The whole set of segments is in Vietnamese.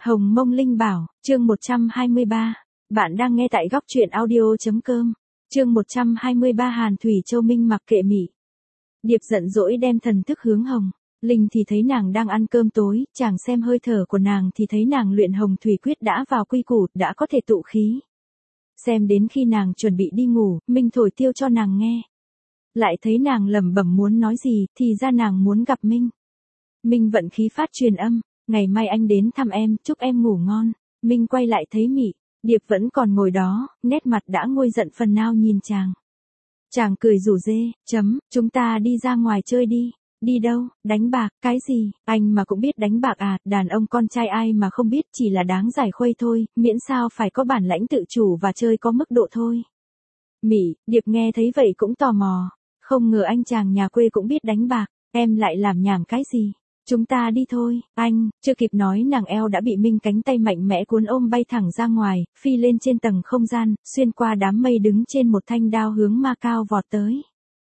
Hồng Mông Linh Bảo, chương 123. Bạn đang nghe tại góc truyện audio.com. Chương 123 Hàn Thủy Châu Minh mặc kệ Mị. Điệp giận dỗi đem thần thức hướng Hồng Linh thì thấy nàng đang ăn cơm tối, chàng xem hơi thở của nàng thì thấy nàng luyện Hồng Thủy Quyết đã vào quy củ, đã có thể tụ khí. Xem đến khi nàng chuẩn bị đi ngủ, Minh thổi tiêu cho nàng nghe. Lại thấy nàng lẩm bẩm muốn nói gì, thì ra nàng muốn gặp Minh. Minh vận khí phát truyền âm, ngày mai anh đến thăm em, chúc em ngủ ngon. Minh quay lại thấy Mị, Điệp vẫn còn ngồi đó, nét mặt đã nguôi giận phần nào nhìn chàng. Chàng cười rủ rê, chúng ta đi ra ngoài chơi đi. Đi đâu, đánh bạc, cái gì, anh mà cũng biết đánh bạc à, đàn ông con trai ai mà không biết, chỉ là đáng giải khuây thôi, miễn sao phải có bản lãnh tự chủ và chơi có mức độ thôi. Mị, Điệp nghe thấy vậy cũng tò mò, không ngờ anh chàng nhà quê cũng biết đánh bạc, em lại làm nhảm cái gì. Chúng ta đi thôi, anh, chưa kịp nói nàng eo đã bị Minh cánh tay mạnh mẽ cuốn ôm bay thẳng ra ngoài, phi lên trên tầng không gian, xuyên qua đám mây đứng trên một thanh đao hướng ma cao vọt tới.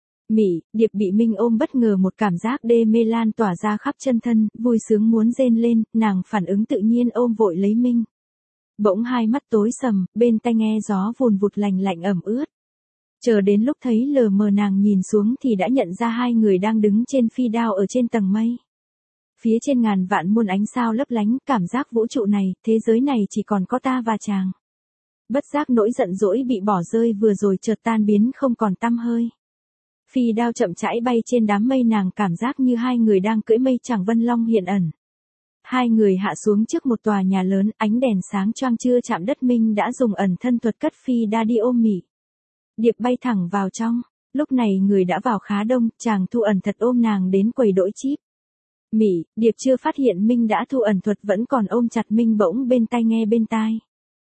Mị, Điệp bị Minh ôm bất ngờ một cảm giác đê mê lan tỏa ra khắp chân thân, vui sướng muốn rên lên, nàng phản ứng tự nhiên ôm vội lấy Minh. Bỗng hai mắt tối sầm, bên tai nghe gió vùn vụt lành lạnh ẩm ướt. Chờ đến lúc thấy lờ mờ nàng nhìn xuống thì đã nhận ra hai người đang đứng trên phi đao ở trên tầng mây. Phía trên ngàn vạn muôn ánh sao lấp lánh, cảm giác vũ trụ này, thế giới này chỉ còn có ta và chàng. Bất giác nỗi giận dỗi bị bỏ rơi vừa rồi chợt tan biến không còn tăm hơi. Phi đao chậm rãi bay trên đám mây, nàng cảm giác như hai người đang cưỡi mây chẳng vân long hiện ẩn. Hai người hạ xuống trước một tòa nhà lớn, ánh đèn sáng choang chưa chạm đất. Minh đã dùng ẩn thân thuật cất phi đa đi ôm Mị. Điệp bay thẳng vào trong, lúc này người đã vào khá đông, chàng thu ẩn thật ôm nàng đến quầy đổi chip. Mị, Điệp chưa phát hiện Minh đã thu ẩn thuật vẫn còn ôm chặt Minh, bỗng bên tai nghe bên tai.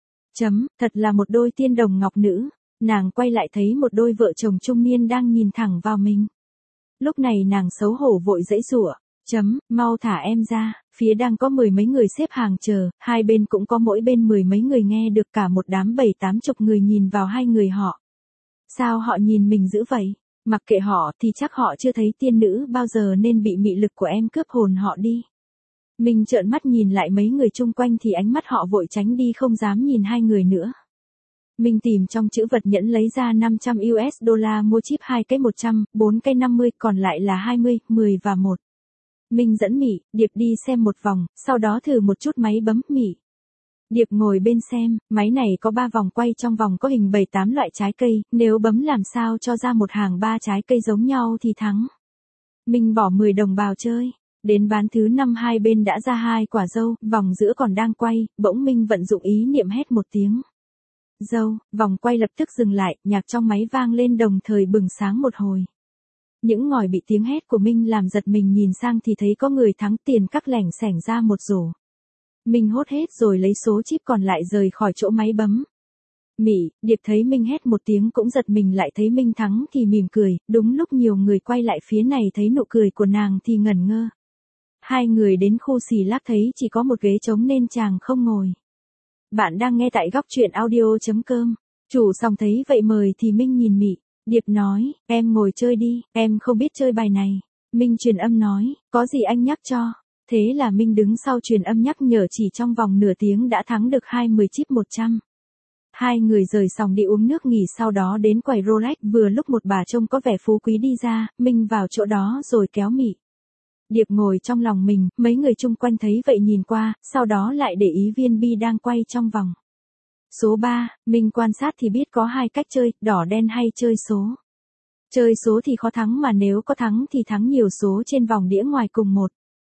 Thật là một đôi tiên đồng ngọc nữ. Nàng quay lại thấy một đôi vợ chồng trung niên đang nhìn thẳng vào mình. Lúc này nàng xấu hổ vội giãy giụa. Mau thả em ra, phía đang có mười mấy người xếp hàng chờ, hai bên cũng có mỗi bên mười mấy người, nghe được cả một đám 7-80 người nhìn vào hai người họ. Sao họ nhìn mình dữ vậy? Mặc kệ họ thì chắc họ chưa thấy tiên nữ bao giờ nên bị mị lực của em cướp hồn họ đi. Mình trợn mắt nhìn lại mấy người chung quanh thì ánh mắt họ vội tránh đi không dám nhìn hai người nữa. Mình tìm trong trữ vật nhẫn lấy ra 500 USD mua chip 2 cái 100, 4 cái 50, còn lại là 20, 10 và 1. Mình dẫn Mị, Điệp đi xem một vòng, sau đó thử một chút máy bấm. Mị, Điệp ngồi bên xem, máy này có 3 vòng quay, trong vòng có hình 7-8 loại trái cây, nếu bấm làm sao cho ra một hàng 3 trái cây giống nhau thì thắng. Mình bỏ 10 đồng vào chơi. Đến ván thứ 5 hai bên đã ra 2 quả dâu, vòng giữa còn đang quay, bỗng Minh vận dụng ý niệm hét một tiếng. Dâu, vòng quay lập tức dừng lại, nhạc trong máy vang lên đồng thời bừng sáng một hồi. Những ngòi bị tiếng hét của Minh làm giật mình, nhìn sang thì thấy có người thắng tiền cắc lẻng xẻng ra một rổ. Minh hốt hết rồi lấy số chip còn lại rời khỏi chỗ máy bấm. Mị, Điệp thấy Minh hét một tiếng cũng giật mình, lại thấy Minh thắng thì mỉm cười, đúng lúc nhiều người quay lại phía này thấy nụ cười của nàng thì ngẩn ngơ. Hai người đến khu xì lác thấy chỉ có một ghế trống nên chàng không ngồi. Bạn đang nghe tại góc truyện audio.com. Chủ sòng thấy vậy mời thì Minh nhìn Mị. Điệp nói, em ngồi chơi đi, em không biết chơi bài này. Minh truyền âm nói, có gì anh nhắc cho. Thế là Minh đứng sau truyền âm nhắc nhở, chỉ trong vòng nửa tiếng đã thắng được 20 chip 100. Hai người rời sòng đi uống nước nghỉ, sau đó đến quầy Rolex, vừa lúc một bà trông có vẻ phú quý đi ra, Minh vào chỗ đó rồi kéo Mị. Điệp ngồi trong lòng mình, mấy người chung quanh thấy vậy nhìn qua, sau đó lại để ý viên bi đang quay trong vòng. Số 3, Minh quan sát thì biết có 2 cách chơi, đỏ đen hay chơi số. Chơi số thì khó thắng, mà nếu có thắng thì thắng nhiều số trên vòng đĩa ngoài cùng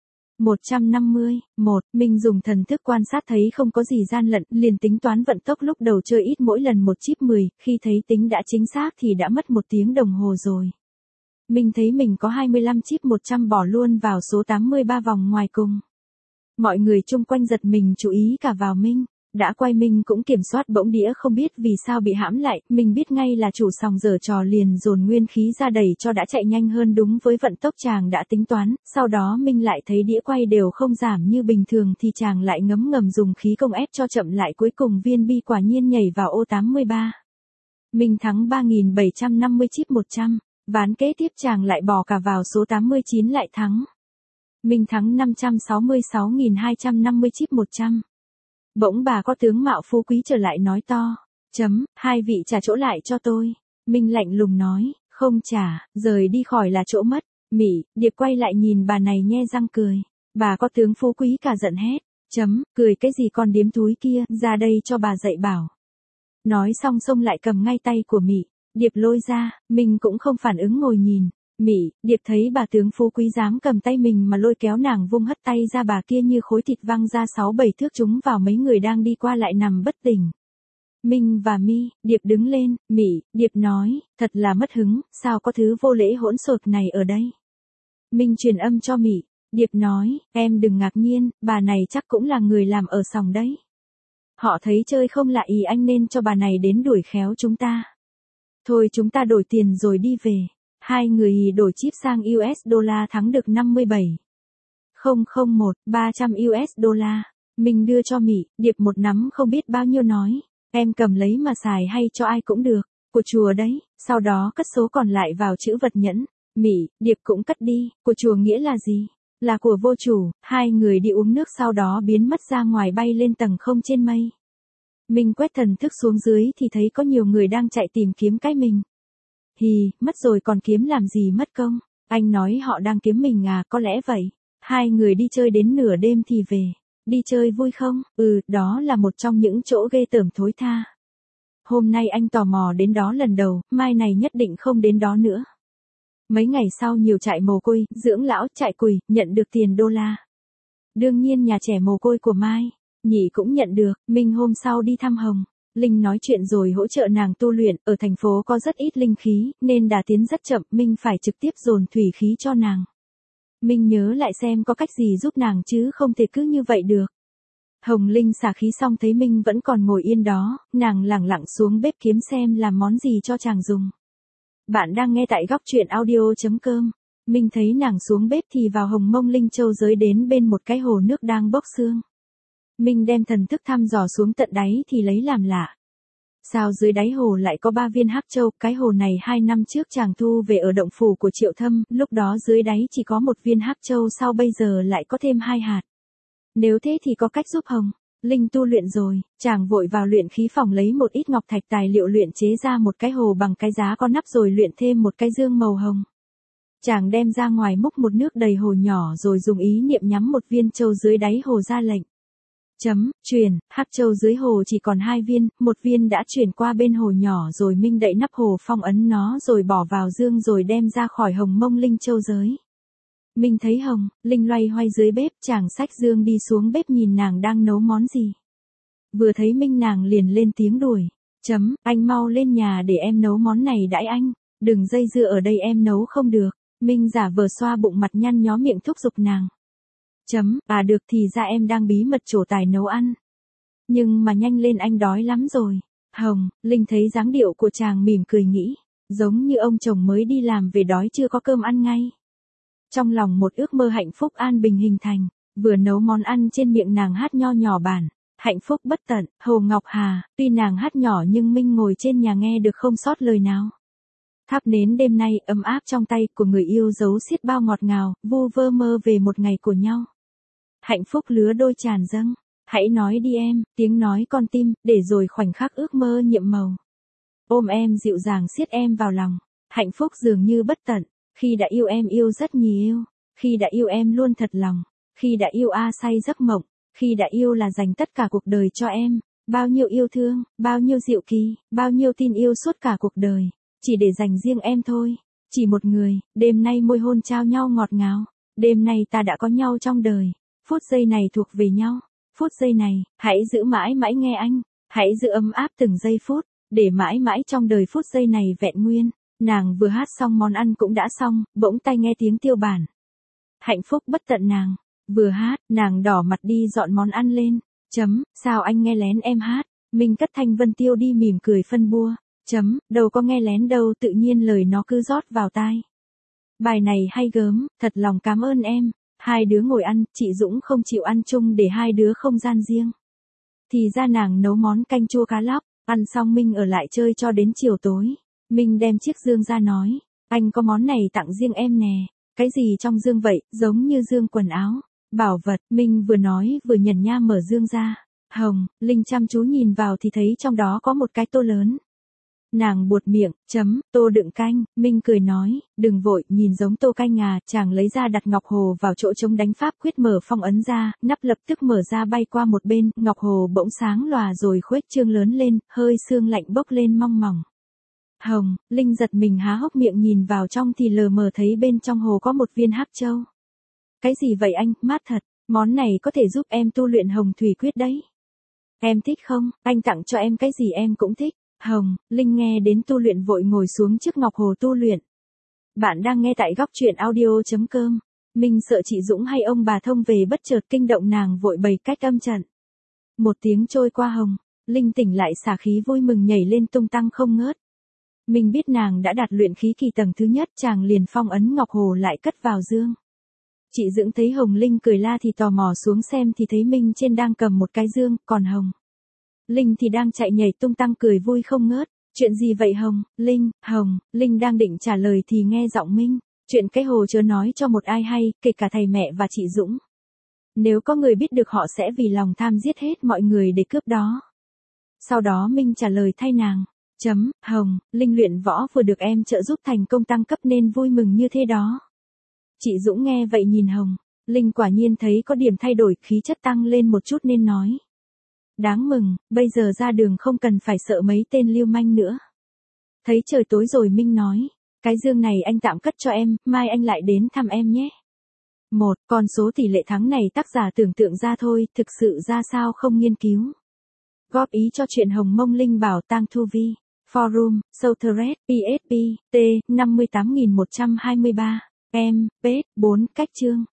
150, Minh dùng thần thức quan sát thấy không có gì gian lận, liền tính toán vận tốc, lúc đầu chơi ít mỗi lần một chip 10, khi thấy tính đã chính xác thì đã mất 1 tiếng đồng hồ rồi. Minh thấy mình có 25 chip 100 bỏ luôn vào số 83 vòng ngoài cùng. Mọi người chung quanh giật mình chú ý cả vào Minh. Đã quay Minh cũng kiểm soát, bỗng đĩa không biết vì sao bị hãm lại, mình biết ngay là chủ sòng giở trò liền dồn nguyên khí ra đẩy cho đã chạy nhanh hơn đúng với vận tốc chàng đã tính toán, sau đó Minh lại thấy đĩa quay đều không giảm như bình thường thì chàng lại ngấm ngầm dùng khí công ép cho chậm lại, cuối cùng viên bi quả nhiên nhảy vào ô 83. Minh thắng 3.750 chip 100, ván kế tiếp chàng lại bỏ cả vào số 89 lại thắng. Minh thắng 566.250 chip 100. Bỗng bà có tướng mạo phú quý trở lại nói to. Hai vị trả chỗ lại cho tôi. Minh lạnh lùng nói, không trả, rời đi khỏi là chỗ mất. Mị, Điệp quay lại nhìn bà này nhe răng cười. Bà có tướng phú quý cả giận hét. Cười cái gì con điếm thúi kia, ra đây cho bà dạy bảo. Nói xong xông lại cầm ngay tay của Mị. Điệp lôi ra, mình cũng không phản ứng ngồi nhìn. Mị, Điệp thấy bà tướng phú quý dám cầm tay mình mà lôi kéo nàng vung hất tay ra bà kia như khối thịt văng ra 6-7 thước chúng vào mấy người đang đi qua lại nằm bất tỉnh. Minh và Điệp đứng lên, Điệp nói, thật là mất hứng, sao có thứ vô lễ hỗn xộp này ở đây. Minh truyền âm cho Điệp nói, em đừng ngạc nhiên, bà này chắc cũng là người làm ở sòng đấy. Họ thấy chơi không lạ ý anh nên cho bà này đến đuổi khéo chúng ta. Thôi chúng ta đổi tiền rồi đi về. Hai người đổi chip sang US dollar thắng được 57,001 US dollar. Mình đưa cho Điệp một nắm không biết bao nhiêu nói. Em cầm lấy mà xài hay cho ai cũng được. Của chùa đấy, sau đó cất số còn lại vào chữ vật nhẫn. Điệp cũng cất đi, của chùa nghĩa là gì? Là của vô chủ. Hai người đi uống nước sau đó biến mất ra ngoài bay lên tầng không trên mây. Mình quét thần thức xuống dưới thì thấy có nhiều người đang chạy tìm kiếm cái mình. Mất rồi còn kiếm làm gì mất công. Anh nói họ đang kiếm mình à, có lẽ vậy. Hai người đi chơi đến nửa đêm thì về. Đi chơi vui không? Đó là một trong những chỗ ghê tởm thối tha. Hôm nay anh tò mò đến đó lần đầu, mai này nhất định không đến đó nữa. Mấy ngày sau nhiều trại mồ côi, dưỡng lão, trại cùi, nhận được tiền đô la. Đương nhiên nhà trẻ mồ côi của Mai, Nhị cũng nhận được. Minh hôm sau đi thăm Hồng. Linh nói chuyện rồi hỗ trợ nàng tu luyện, ở thành phố có rất ít linh khí, nên đà tiến rất chậm, Minh phải trực tiếp dồn thủy khí cho nàng. Minh nhớ lại xem có cách gì giúp nàng chứ không thể cứ như vậy được. Hồng Linh xả khí xong thấy Minh vẫn còn ngồi yên đó, nàng lẳng lặng xuống bếp kiếm xem làm món gì cho chàng dùng. Bạn đang nghe tại góc truyện audio.com. Minh thấy nàng xuống bếp thì vào Hồng Mông Linh Châu giới đến bên một cái hồ nước đang bốc xương. Minh đem thần thức thăm dò xuống tận đáy thì lấy làm lạ. Sao dưới đáy hồ lại có 3 viên hắc châu, cái hồ này 2 năm trước chàng thu về ở động phủ của Triệu Thâm, lúc đó dưới đáy chỉ có 1 viên hắc châu sao bây giờ lại có thêm 2 hạt. Nếu thế thì có cách giúp Hồng Linh tu luyện rồi, chàng vội vào luyện khí phòng lấy một ít ngọc thạch tài liệu luyện chế ra một cái hồ bằng cái giá có nắp rồi luyện thêm một cái dương màu hồng. Chàng đem ra ngoài múc một nước đầy hồ nhỏ rồi dùng ý niệm nhắm một viên châu dưới đáy hồ ra lệnh. Truyền, hắc châu dưới hồ chỉ còn 2 viên, 1 viên đã chuyển qua bên hồ nhỏ rồi Minh đậy nắp hồ phong ấn nó rồi bỏ vào dương rồi đem ra khỏi Hồng Mông Linh Châu giới. Minh thấy Hồng Linh loay hoay dưới bếp, chàng xách dương đi xuống bếp nhìn nàng đang nấu món gì. Vừa thấy Minh nàng liền lên tiếng đuổi. Anh mau lên nhà để em nấu món này đãi anh, đừng dây dưa ở đây em nấu không được. Minh giả vờ xoa bụng mặt nhăn nhó miệng thúc giục nàng. Được thì ra em đang bí mật trổ tài nấu ăn. Nhưng mà nhanh lên anh đói lắm rồi. Hồng Linh thấy dáng điệu của chàng mỉm cười nghĩ, giống như ông chồng mới đi làm về đói chưa có cơm ăn ngay. Trong lòng một ước mơ hạnh phúc an bình hình thành, vừa nấu món ăn trên miệng nàng hát nho nhỏ bản, hạnh phúc bất tận, Hồ Ngọc Hà, tuy nàng hát nhỏ nhưng Minh ngồi trên nhà nghe được không sót lời nào. Thắp nến đêm nay ấm áp trong tay của người yêu dấu xiết bao ngọt ngào, vu vơ mơ về một ngày của nhau. Hạnh phúc lứa đôi tràn dâng, hãy nói đi em, tiếng nói con tim, để rồi khoảnh khắc ước mơ nhiệm màu. Ôm em dịu dàng siết em vào lòng, hạnh phúc dường như bất tận, khi đã yêu em yêu rất nhiều, khi đã yêu em luôn thật lòng, khi đã yêu say giấc mộng, khi đã yêu là dành tất cả cuộc đời cho em, bao nhiêu yêu thương, bao nhiêu diệu kỳ, bao nhiêu tin yêu suốt cả cuộc đời, chỉ để dành riêng em thôi, chỉ một người, đêm nay môi hôn trao nhau ngọt ngào, đêm nay ta đã có nhau trong đời. Phút giây này thuộc về nhau, phút giây này, hãy giữ mãi mãi nghe anh, hãy giữ ấm áp từng giây phút, để mãi mãi trong đời phút giây này vẹn nguyên. Nàng vừa hát xong món ăn cũng đã xong, bỗng tai nghe tiếng tiêu bản. Hạnh phúc bất tận nàng, vừa hát, nàng đỏ mặt đi dọn món ăn lên. Sao anh nghe lén em hát? Minh cất thanh vân tiêu đi mỉm cười phân bua. Đâu có nghe lén đâu, tự nhiên lời nó cứ rót vào tai. Bài này hay gớm, thật lòng cảm ơn em. Hai đứa ngồi ăn, chị Dũng không chịu ăn chung để hai đứa không gian riêng. Thì ra nàng nấu món canh chua cá lóc, ăn xong Minh ở lại chơi cho đến chiều tối. Minh đem chiếc dương ra nói, anh có món này tặng riêng em nè. Cái gì trong dương vậy, giống như dương quần áo, bảo vật. Minh vừa nói vừa nhẩn nha mở dương ra. Hồng, Linh chăm chú nhìn vào thì thấy trong đó có một cái tô lớn. Nàng buột miệng, tô đựng canh, Minh cười nói, đừng vội, nhìn giống tô canh à, chàng lấy ra đặt ngọc hồ vào chỗ chống đánh pháp quyết mở phong ấn ra, nắp lập tức mở ra bay qua một bên, ngọc hồ bỗng sáng lòa rồi khuếch trương lớn lên, hơi sương lạnh bốc lên mong mỏng. Hồng, Linh giật mình há hốc miệng nhìn vào trong thì lờ mờ thấy bên trong hồ có một viên hắc châu. Cái gì vậy anh, mát thật, món này có thể giúp em tu luyện hồng thủy quyết đấy. Em thích không, anh tặng cho em cái gì em cũng thích. Hồng, Linh nghe đến tu luyện vội ngồi xuống trước ngọc hồ tu luyện. Bạn đang nghe tại góc truyện audio.com. Minh sợ chị Dũng hay ông bà thông về bất chợt kinh động nàng vội bày cách âm trận. Một tiếng trôi qua Hồng, Linh tỉnh lại xả khí vui mừng nhảy lên tung tăng không ngớt. Minh biết nàng đã đạt luyện khí kỳ tầng thứ nhất, chàng liền phong ấn ngọc hồ lại cất vào dương. Chị Dũng thấy Hồng Linh cười la thì tò mò xuống xem thì thấy Minh trên đang cầm một cái dương, còn Hồng Linh thì đang chạy nhảy tung tăng cười vui không ngớt. Chuyện gì vậy Hồng Linh đang định trả lời thì nghe giọng Minh. Chuyện cái hồ chớ nói cho một ai hay, kể cả thầy mẹ và chị Dũng. Nếu có người biết được họ sẽ vì lòng tham giết hết mọi người để cướp đó. Sau đó Minh trả lời thay nàng. Hồng, Linh luyện võ vừa được em trợ giúp thành công tăng cấp nên vui mừng như thế đó. Chị Dũng nghe vậy nhìn Hồng Linh quả nhiên thấy có điểm thay đổi, khí chất tăng lên một chút nên nói. Đáng mừng, bây giờ ra đường không cần phải sợ mấy tên lưu manh nữa. Thấy trời tối rồi Minh nói, cái dương này anh tạm cất cho em, mai anh lại đến thăm em nhé. Con số tỷ lệ thắng này tác giả tưởng tượng ra thôi, thực sự ra sao không nghiên cứu. Góp ý cho chuyện Hồng Mông Linh Bảo Tang Thu Vi, Forum, Southred, PSP, T, 58123, M, P, 4, cách chương.